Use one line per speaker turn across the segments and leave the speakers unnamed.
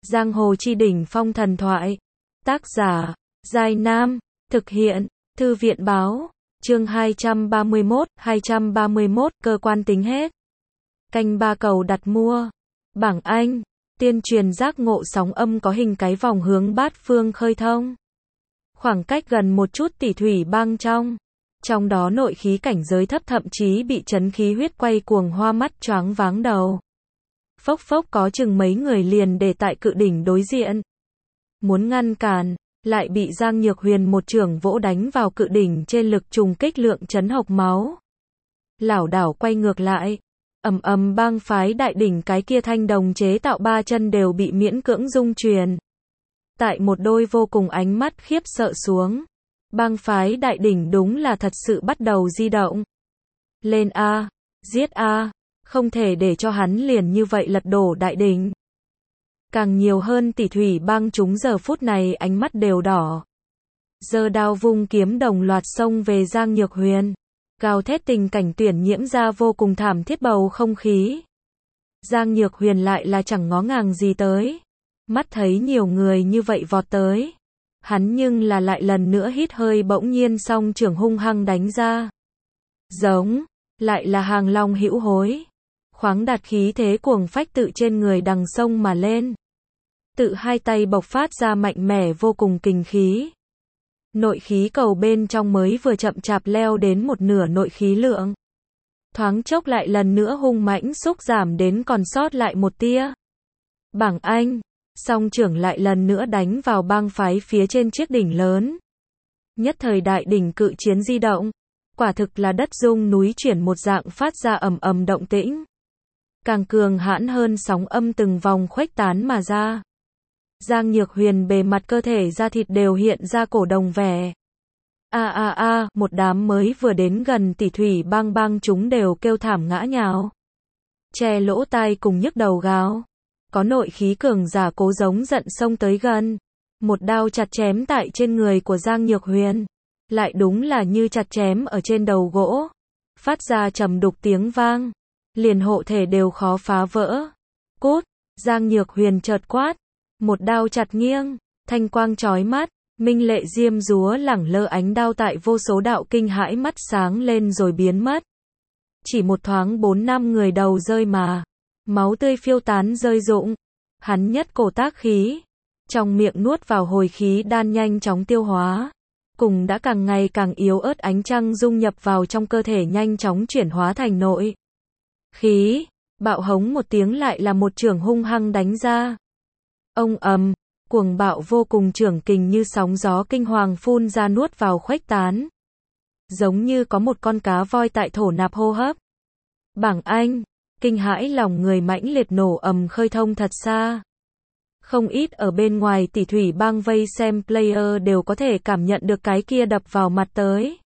Giang hồ chi đỉnh phong thần thoại. Tác giả, Giai Nam. Thực hiện, Thư viện báo. Chương 231, cơ quan tính hết. Canh ba cầu đặt mua. Bảng Anh. Tiên truyền giác ngộ sóng âm có hình cái vòng hướng bát phương khơi thông. Khoảng cách gần một chút tỷ thủy băng trong đó nội khí cảnh giới thấp thậm chí bị chấn khí huyết quay cuồng hoa mắt choáng váng đầu. Phốc phốc có chừng mấy người liền để tại cự đỉnh đối diện. Muốn ngăn cản, lại bị Giang Nhược Huyền một chưởng vỗ đánh vào cự đỉnh trên lực trùng kích lượng chấn hộc máu. Lảo đảo quay ngược lại. Ầm ầm bang phái đại đỉnh cái kia thanh đồng chế tạo ba chân đều bị miễn cưỡng dung truyền. Tại một đôi vô cùng ánh mắt khiếp sợ xuống. Bang phái đại đỉnh đúng là thật sự bắt đầu di động. Lên A, giết A, không thể để cho hắn liền như vậy lật đổ đại đỉnh. Càng nhiều hơn tỷ thủy bang chúng giờ phút này ánh mắt đều đỏ. Giơ đao vung kiếm đồng loạt xông về Giang Nhược Huyền. Gào thét tình cảnh tuyển nhiễm ra vô cùng thảm thiết bầu không khí. Giang Nhược Huyền lại là chẳng ngó ngàng gì tới. Mắt thấy nhiều người như vậy vọt tới. Hắn nhưng là lại lần nữa hít hơi bỗng nhiên song chưởng hung hăng đánh ra. Giống, lại là hàng long hữu hối. Khoáng đạt khí thế cuồng phách tự trên người đằng sông mà lên. Tự hai tay bộc phát ra mạnh mẽ vô cùng kình khí. Nội khí cầu bên trong mới vừa chậm chạp leo đến một nửa nội khí lượng. Thoáng chốc lại lần nữa hung mãnh xúc giảm đến còn sót lại một tia. Bảng Anh, song trưởng lại lần nữa đánh vào bang phái phía trên chiếc đỉnh lớn. Nhất thời đại đỉnh cự chiến di động. Quả thực là đất rung núi chuyển một dạng phát ra ầm ầm động tĩnh. Càng cường hãn hơn sóng âm từng vòng khuếch tán mà ra. Giang Nhược Huyền bề mặt cơ thể da thịt đều hiện ra cổ đồng vẻ. Một đám mới vừa đến gần tỷ thủy bang chúng đều kêu thảm ngã nhào. Che lỗ tai cùng nhức đầu gào. Có nội khí cường giả cố giống giận xông tới gần. Một đao chặt chém tại trên người của Giang Nhược Huyền. Lại đúng là như chặt chém ở trên đầu gỗ. Phát ra trầm đục tiếng vang. Liền hộ thể đều khó phá vỡ. Cút, Giang Nhược Huyền chợt quát. Một đao chặt nghiêng, thanh quang chói mắt, minh lệ diêm dúa lẳng lơ ánh đao tại vô số đạo kinh hãi mắt sáng lên rồi biến mất. Chỉ một thoáng 4-5 người đầu rơi mà, máu tươi phiêu tán rơi rụng. Hắn nhất cổ tác khí, trong miệng nuốt vào hồi khí đan nhanh chóng tiêu hóa. Cùng đã càng ngày càng yếu ớt ánh trăng dung nhập vào trong cơ thể nhanh chóng chuyển hóa thành nội khí, bạo hống một tiếng lại là một chưởng hung hăng đánh ra. Ông ầm, cuồng bạo vô cùng chưởng kình như sóng gió kinh hoàng phun ra nuốt vào khuếch tán. Giống như có một con cá voi tại thổ nạp hô hấp. Bảng Anh, kinh hãi lòng người mãnh liệt nổ ầm khơi thông thật xa. Không ít ở bên ngoài tỷ thủy bang vây xem player đều có thể cảm nhận được cái kia đập vào mặt tới.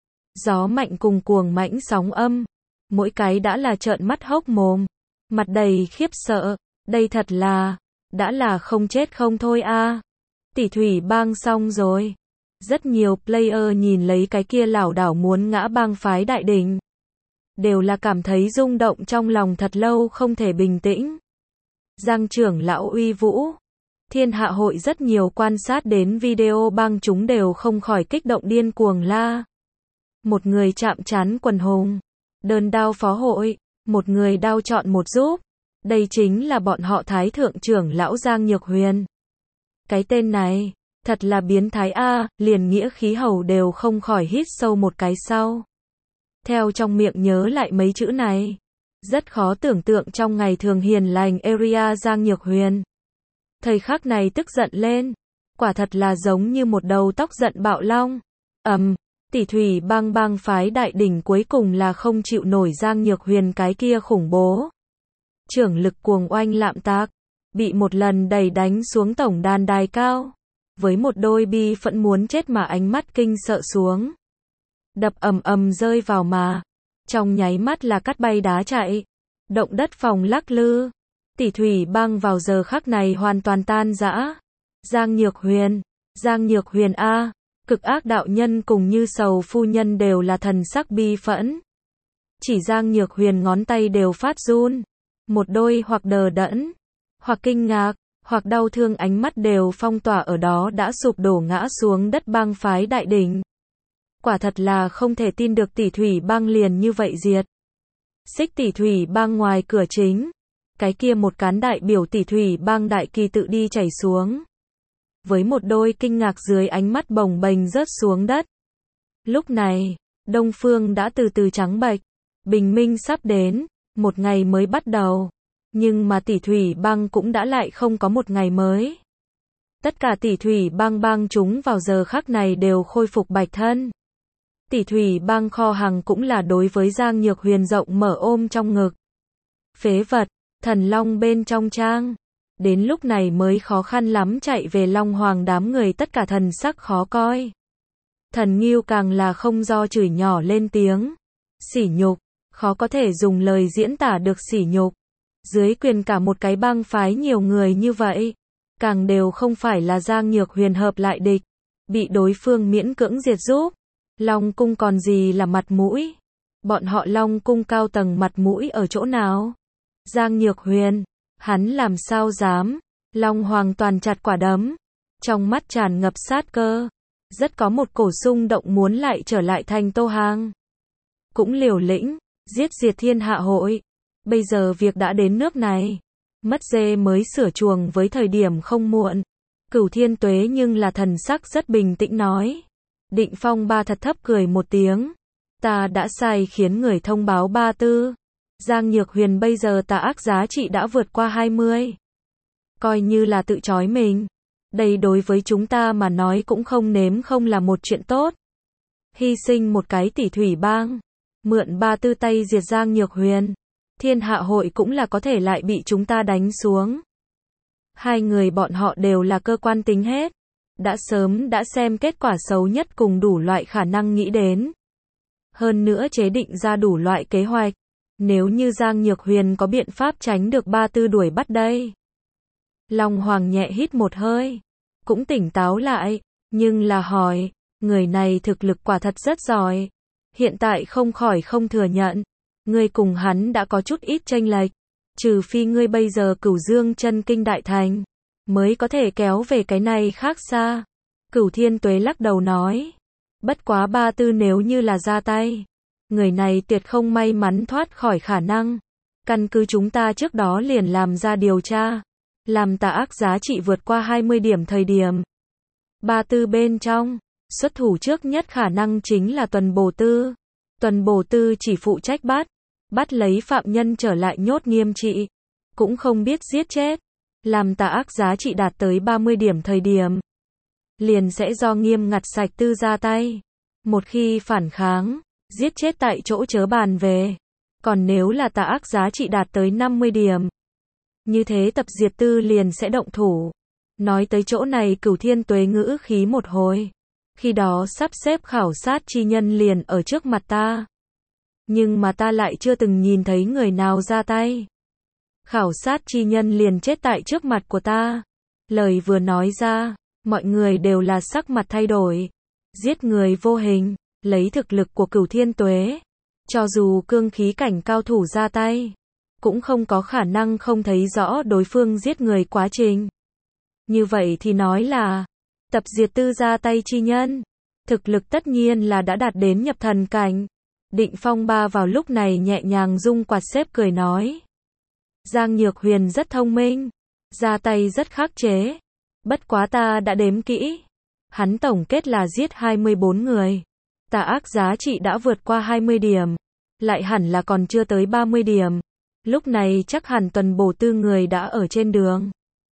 Gió mạnh cùng cuồng mãnh sóng âm. Mỗi cái đã là trợn mắt hốc mồm. Mặt đầy khiếp sợ. Đây thật là... đã là không chết không thôi a. Tỷ thủy bang xong rồi. Rất nhiều player nhìn lấy cái kia lảo đảo muốn ngã bang phái đại đỉnh. Đều là cảm thấy rung động trong lòng thật lâu không thể bình tĩnh. Giang trưởng lão uy vũ. Thiên hạ hội rất nhiều quan sát đến video bang chúng đều không khỏi kích động điên cuồng la. Một người chạm trán quần hùng. Đơn đao phó hội. Một người đao chọn một giúp. Đây chính là bọn họ Thái thượng trưởng lão Giang Nhược Huyền. Cái tên này, thật là biến thái a, liền nghĩa khí hầu đều không khỏi hít sâu một cái sau. Theo trong miệng nhớ lại mấy chữ này, rất khó tưởng tượng trong ngày thường hiền lành area Giang Nhược Huyền. Thời khắc này tức giận lên, quả thật là giống như một đầu tóc giận bạo long. Tỷ thủy bang phái đại đỉnh cuối cùng là không chịu nổi Giang Nhược Huyền cái kia khủng bố. Trưởng lực cuồng oanh lạm tác, bị một lần đẩy đánh xuống tổng đàn đài cao, với một đôi bi phẫn muốn chết mà ánh mắt kinh sợ xuống. Đập ầm rơi vào mà, trong nháy mắt là cắt bay đá chạy, động đất phòng lắc lư. Tỷ thủy bang vào giờ khắc này hoàn toàn tan rã. Giang Nhược Huyền a, cực ác đạo nhân cùng Như Sầu phu nhân đều là thần sắc bi phẫn. Chỉ Giang Nhược Huyền ngón tay đều phát run. Một đôi hoặc đờ đẫn, hoặc kinh ngạc, hoặc đau thương ánh mắt đều phong tỏa ở đó đã sụp đổ ngã xuống đất bang phái đại đỉnh. Quả thật là không thể tin được Tỷ Thủy bang liền như vậy diệt. Xích Tỷ Thủy bang ngoài cửa chính, cái kia một cán đại biểu Tỷ Thủy bang đại kỳ tự đi chảy xuống. Với một đôi kinh ngạc dưới ánh mắt bồng bềnh rớt xuống đất. Lúc này, Đông Phương đã từ từ trắng bệch, bình minh sắp đến, một ngày mới bắt đầu. Nhưng mà Tỷ Thủy bang cũng đã lại không có một ngày mới. Tất cả Tỷ Thủy bang chúng vào giờ khắc này đều khôi phục bạch thân. Tỷ Thủy bang kho hàng cũng là đối với Giang Nhược Huyền rộng mở ôm trong ngực. Phế vật, thần long bên trong trang. Đến lúc này mới khó khăn lắm chạy về Long Hoàng đám người tất cả thần sắc khó coi. Thần Ngưu càng là không do chửi nhỏ lên tiếng. Sỉ nhục, khó có thể dùng lời diễn tả được sỉ nhục. Dưới quyền cả một cái bang phái nhiều người như vậy, càng đều không phải là Giang Nhược Huyền hợp lại địch, bị đối phương miễn cưỡng diệt giúp. Long cung còn gì là mặt mũi? Bọn họ Long cung cao tầng mặt mũi ở chỗ nào? Giang Nhược Huyền, hắn làm sao dám? Long Hoàng toàn chặt quả đấm, trong mắt tràn ngập sát cơ, rất có một cổ xung động muốn lại trở lại thành Tô Hàng. Cũng liều lĩnh, giết diệt thiên hạ hội. Bây giờ việc đã đến nước này, mất dê mới sửa chuồng với thời điểm không muộn. Cửu Thiên Tuế nhưng là thần sắc rất bình tĩnh nói. Định Phong Ba thật thấp cười một tiếng. Ta đã sai khiến người thông báo Ba Tư. Giang Nhược Huyền bây giờ tà ác giá trị đã vượt qua 20. Coi như là tự chói mình. Đây đối với chúng ta mà nói cũng không nếm không là một chuyện tốt. Hy sinh một cái Tỷ Thủy bang, mượn Ba Tư tay diệt Giang Nhược Huyền. Thiên hạ hội cũng là có thể lại bị chúng ta đánh xuống. Hai người bọn họ đều là cơ quan tính hết. Đã sớm đã xem kết quả xấu nhất cùng đủ loại khả năng nghĩ đến. Hơn nữa chế định ra đủ loại kế hoạch. Nếu như Giang Nhược Huyền có biện pháp tránh được Ba Tư đuổi bắt đây. Long Hoàng nhẹ hít một hơi. Cũng tỉnh táo lại. Nhưng là hỏi. Người này thực lực quả thật rất giỏi. Hiện tại không khỏi không thừa nhận. Ngươi cùng hắn đã có chút ít chênh lệch. Trừ phi ngươi bây giờ Cửu Dương chân kinh đại thành, mới có thể kéo về cái này khác xa. Cửu Thiên Tuế lắc đầu nói. Bất quá Ba Tư nếu như là ra tay, người này tuyệt không may mắn thoát khỏi khả năng. Căn cứ chúng ta trước đó liền làm ra điều tra. Làm tà ác giá trị vượt qua 20 điểm thời điểm. Ba Tư bên trong, xuất thủ trước nhất khả năng chính là Tuần Bổ Tư. Tuần Bổ Tư chỉ phụ trách bắt lấy phạm nhân trở lại nhốt nghiêm trị. Cũng không biết giết chết. Làm tà ác giá trị đạt tới 30 điểm thời điểm. Liền sẽ do nghiêm ngặt sạch tư ra tay. Một khi phản kháng, giết chết tại chỗ chớ bàn về. Còn nếu là tà ác giá trị đạt tới 50 điểm. Như thế tập diệt tư liền sẽ động thủ. Nói tới chỗ này Cửu Thiên Tuế ngữ khí một hồi. Khi đó sắp xếp khảo sát chi nhân liền ở trước mặt ta. Nhưng mà ta lại chưa từng nhìn thấy người nào ra tay. Khảo sát chi nhân liền chết tại trước mặt của ta. Lời vừa nói ra, mọi người đều là sắc mặt thay đổi. Giết người vô hình, lấy thực lực của Cửu Thiên Tuế. Cho dù cương khí cảnh cao thủ ra tay, cũng không có khả năng không thấy rõ đối phương giết người quá trình. Như vậy thì nói là, tập diệt tư ra tay chi nhân. Thực lực tất nhiên là đã đạt đến nhập thần cảnh. Định Phong Ba vào lúc này nhẹ nhàng rung quạt xếp cười nói. Giang Nhược Huyền rất thông minh, ra tay rất khắc chế. Bất quá ta đã đếm kỹ. Hắn tổng kết là giết 24 người. Tà ác giá trị đã vượt qua 20 điểm. Lại hẳn là còn chưa tới 30 điểm. Lúc này chắc hẳn Tuần Bổ Tư người đã ở trên đường.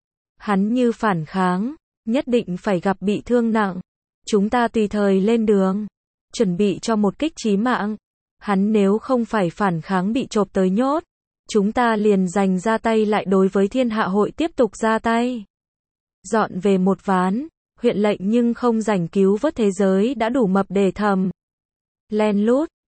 Hắn như phản kháng, nhất định phải gặp bị thương nặng. Chúng ta tùy thời lên đường, chuẩn bị cho một kích chí mạng. Hắn nếu không phải phản kháng bị chộp tới nhốt, chúng ta liền giành ra tay lại đối với thiên hạ hội tiếp tục ra tay. Dọn về một ván, huyện lệnh nhưng không giành cứu vớt thế giới đã đủ mập để thầm. Len lút,